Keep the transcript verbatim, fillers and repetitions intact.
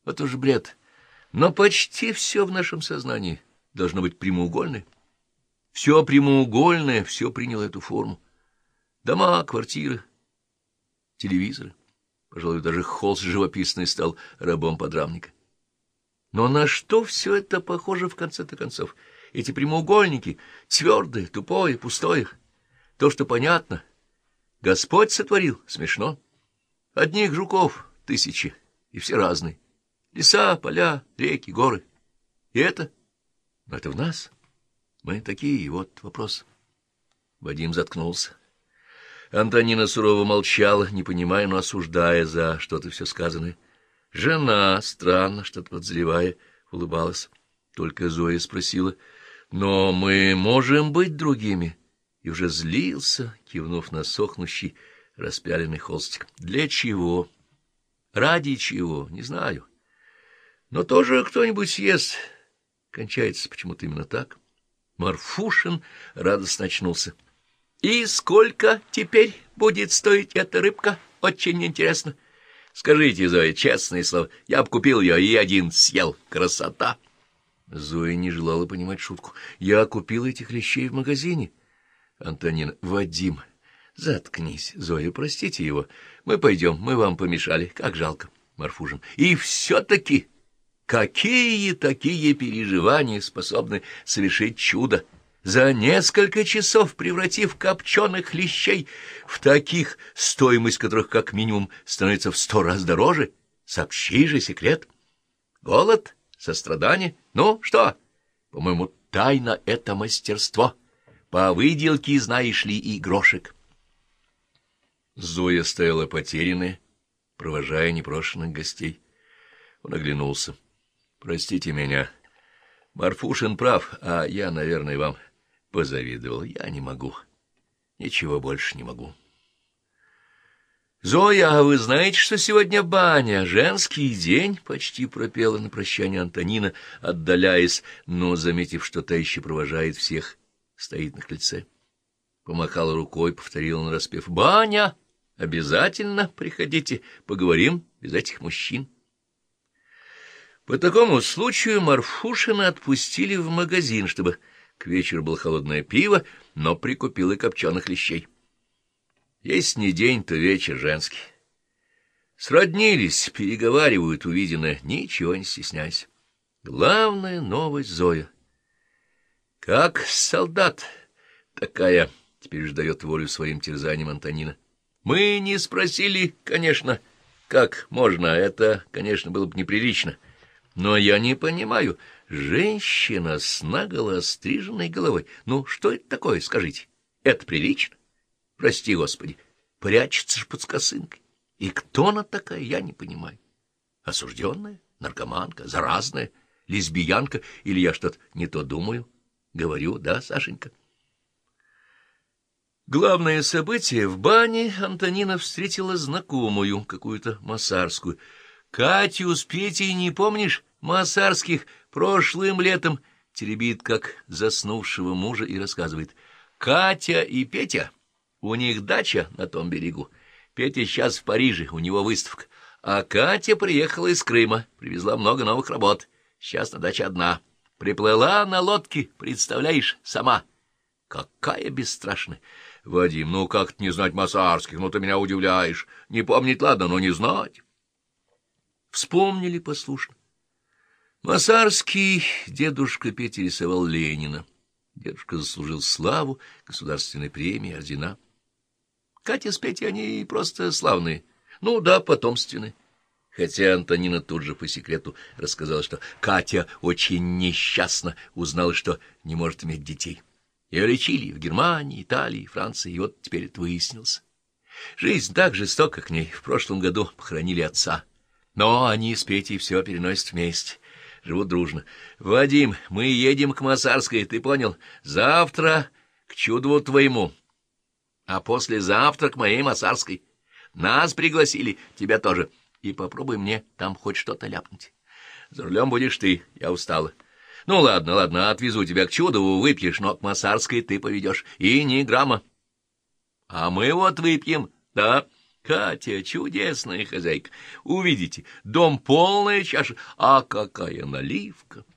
Вот уж бред. Но почти все в нашем сознании должно быть прямоугольное. Все прямоугольное, все приняло эту форму. Дома, квартиры, телевизоры. Пожалуй, даже холст живописный стал рабом подрамника. Но на что все это похоже в конце-то концов? Эти прямоугольники, твердые, тупое, пустое. То, что понятно. Господь сотворил, смешно. Одних жуков тысячи, и все разные. Леса, поля, реки, горы. И это? Но это в нас. Мы такие, и вот вопрос. Вадим заткнулся. Антонина сурово молчала, не понимая, но осуждая за что-то все сказанное. Жена, странно, что-то подозревая, улыбалась. Только Зоя спросила: «Но мы можем быть другими?» И уже злился, кивнув на сохнущий распяленный холстик. «Для чего? Ради чего? Не знаю. Но тоже кто-нибудь съест». Кончается почему-то именно так. Марфушин радостно очнулся. «И сколько теперь будет стоить эта рыбка? Очень интересно. Скажите, Зоя, честное слово, я бы купил ее и один съел. Красота!» Зоя не желала понимать шутку. «Я купил этих лещей в магазине». Антонина: «Вадим, заткнись. Зоя, простите его. Мы пойдем, мы вам помешали. Как жалко». Марфушин: «И все-таки какие такие переживания способны совершить чудо? За несколько часов превратив копченых лещей в таких, стоимость которых как минимум становится в сто раз дороже? Сообщи же секрет. Голод, сострадание. Ну, что? По-моему, тайна — это мастерство. По выделке, знаешь ли, и грошек». Зоя стояла потерянная, провожая непрошенных гостей. Он оглянулся. «Простите меня. Марфушин прав, а я, наверное, вам позавидовал. Я не могу. Ничего больше не могу». «Зоя, а вы знаете, что сегодня баня? Женский день?» — почти пропела на прощание Антонина, отдаляясь, но, заметив, что та еще провожает всех, стоит на крыльце. Помахала рукой, повторила нараспев: «Баня! Обязательно приходите, поговорим без этих мужчин». По такому случаю Марфушина отпустили в магазин, чтобы к вечеру было холодное пиво, но прикупил и копченых лещей. Есть не день, то вечер женский. Сроднились, переговаривают увиденное, ничего не стесняйся. Главная новость — Зоя. Как солдат такая, теперь же дает волю своим терзаниям Антонина. Мы не спросили, конечно, как можно, это, конечно, было бы неприлично. Но я не понимаю, женщина с наголо остриженной головой, ну что это такое, скажите? Это прилично? Прости, Господи, прячется ж под косынкой. И кто она такая, я не понимаю. Осужденная, наркоманка, заразная, лесбиянка, или я что-то не то думаю? Говорю, да, Сашенька? Главное событие — в бане Антонина встретила знакомую, какую-то Масарскую. «Катю с Петей не помнишь? Масарских прошлым летом», — теребит как заснувшего мужа и рассказывает. «Катя и Петя, у них дача на том берегу. Петя сейчас в Париже, у него выставка. А Катя приехала из Крыма, привезла много новых работ. Сейчас на даче одна. Приплыла на лодке, представляешь, сама. Какая бесстрашная! Вадим, ну как не знать Масарских? Ну ты меня удивляешь. Не помнить, ладно, но не знать». Вспомнили послушно. Масарский дедушка Петя рисовал Ленина. Дедушка заслужил славу, государственной премии, ордена. Катя с Петей, они просто славные. Ну да, потомственные. Хотя Антонина тут же по секрету рассказала, что Катя очень несчастна, узнала, что не может иметь детей. Ее лечили в Германии, Италии, Франции, и вот теперь это выяснилось. Жизнь так жестока к ней. В прошлом году похоронили отца. Но они с Петей все переносят вместе, живут дружно. Вадим, мы едем к Масарской, ты понял? Завтра к чуду твоему, а послезавтра к моей Масарской. Нас пригласили, тебя тоже. И попробуй мне там хоть что-то ляпнуть. За рулем будешь ты, я устала. Ну ладно, ладно, отвезу тебя к Чудову, выпьешь, но к Масарской ты поведешь. И ни грамма. А мы вот выпьем, да. Катя — чудесная хозяйка. Увидите, дом полная чаша, а какая наливка!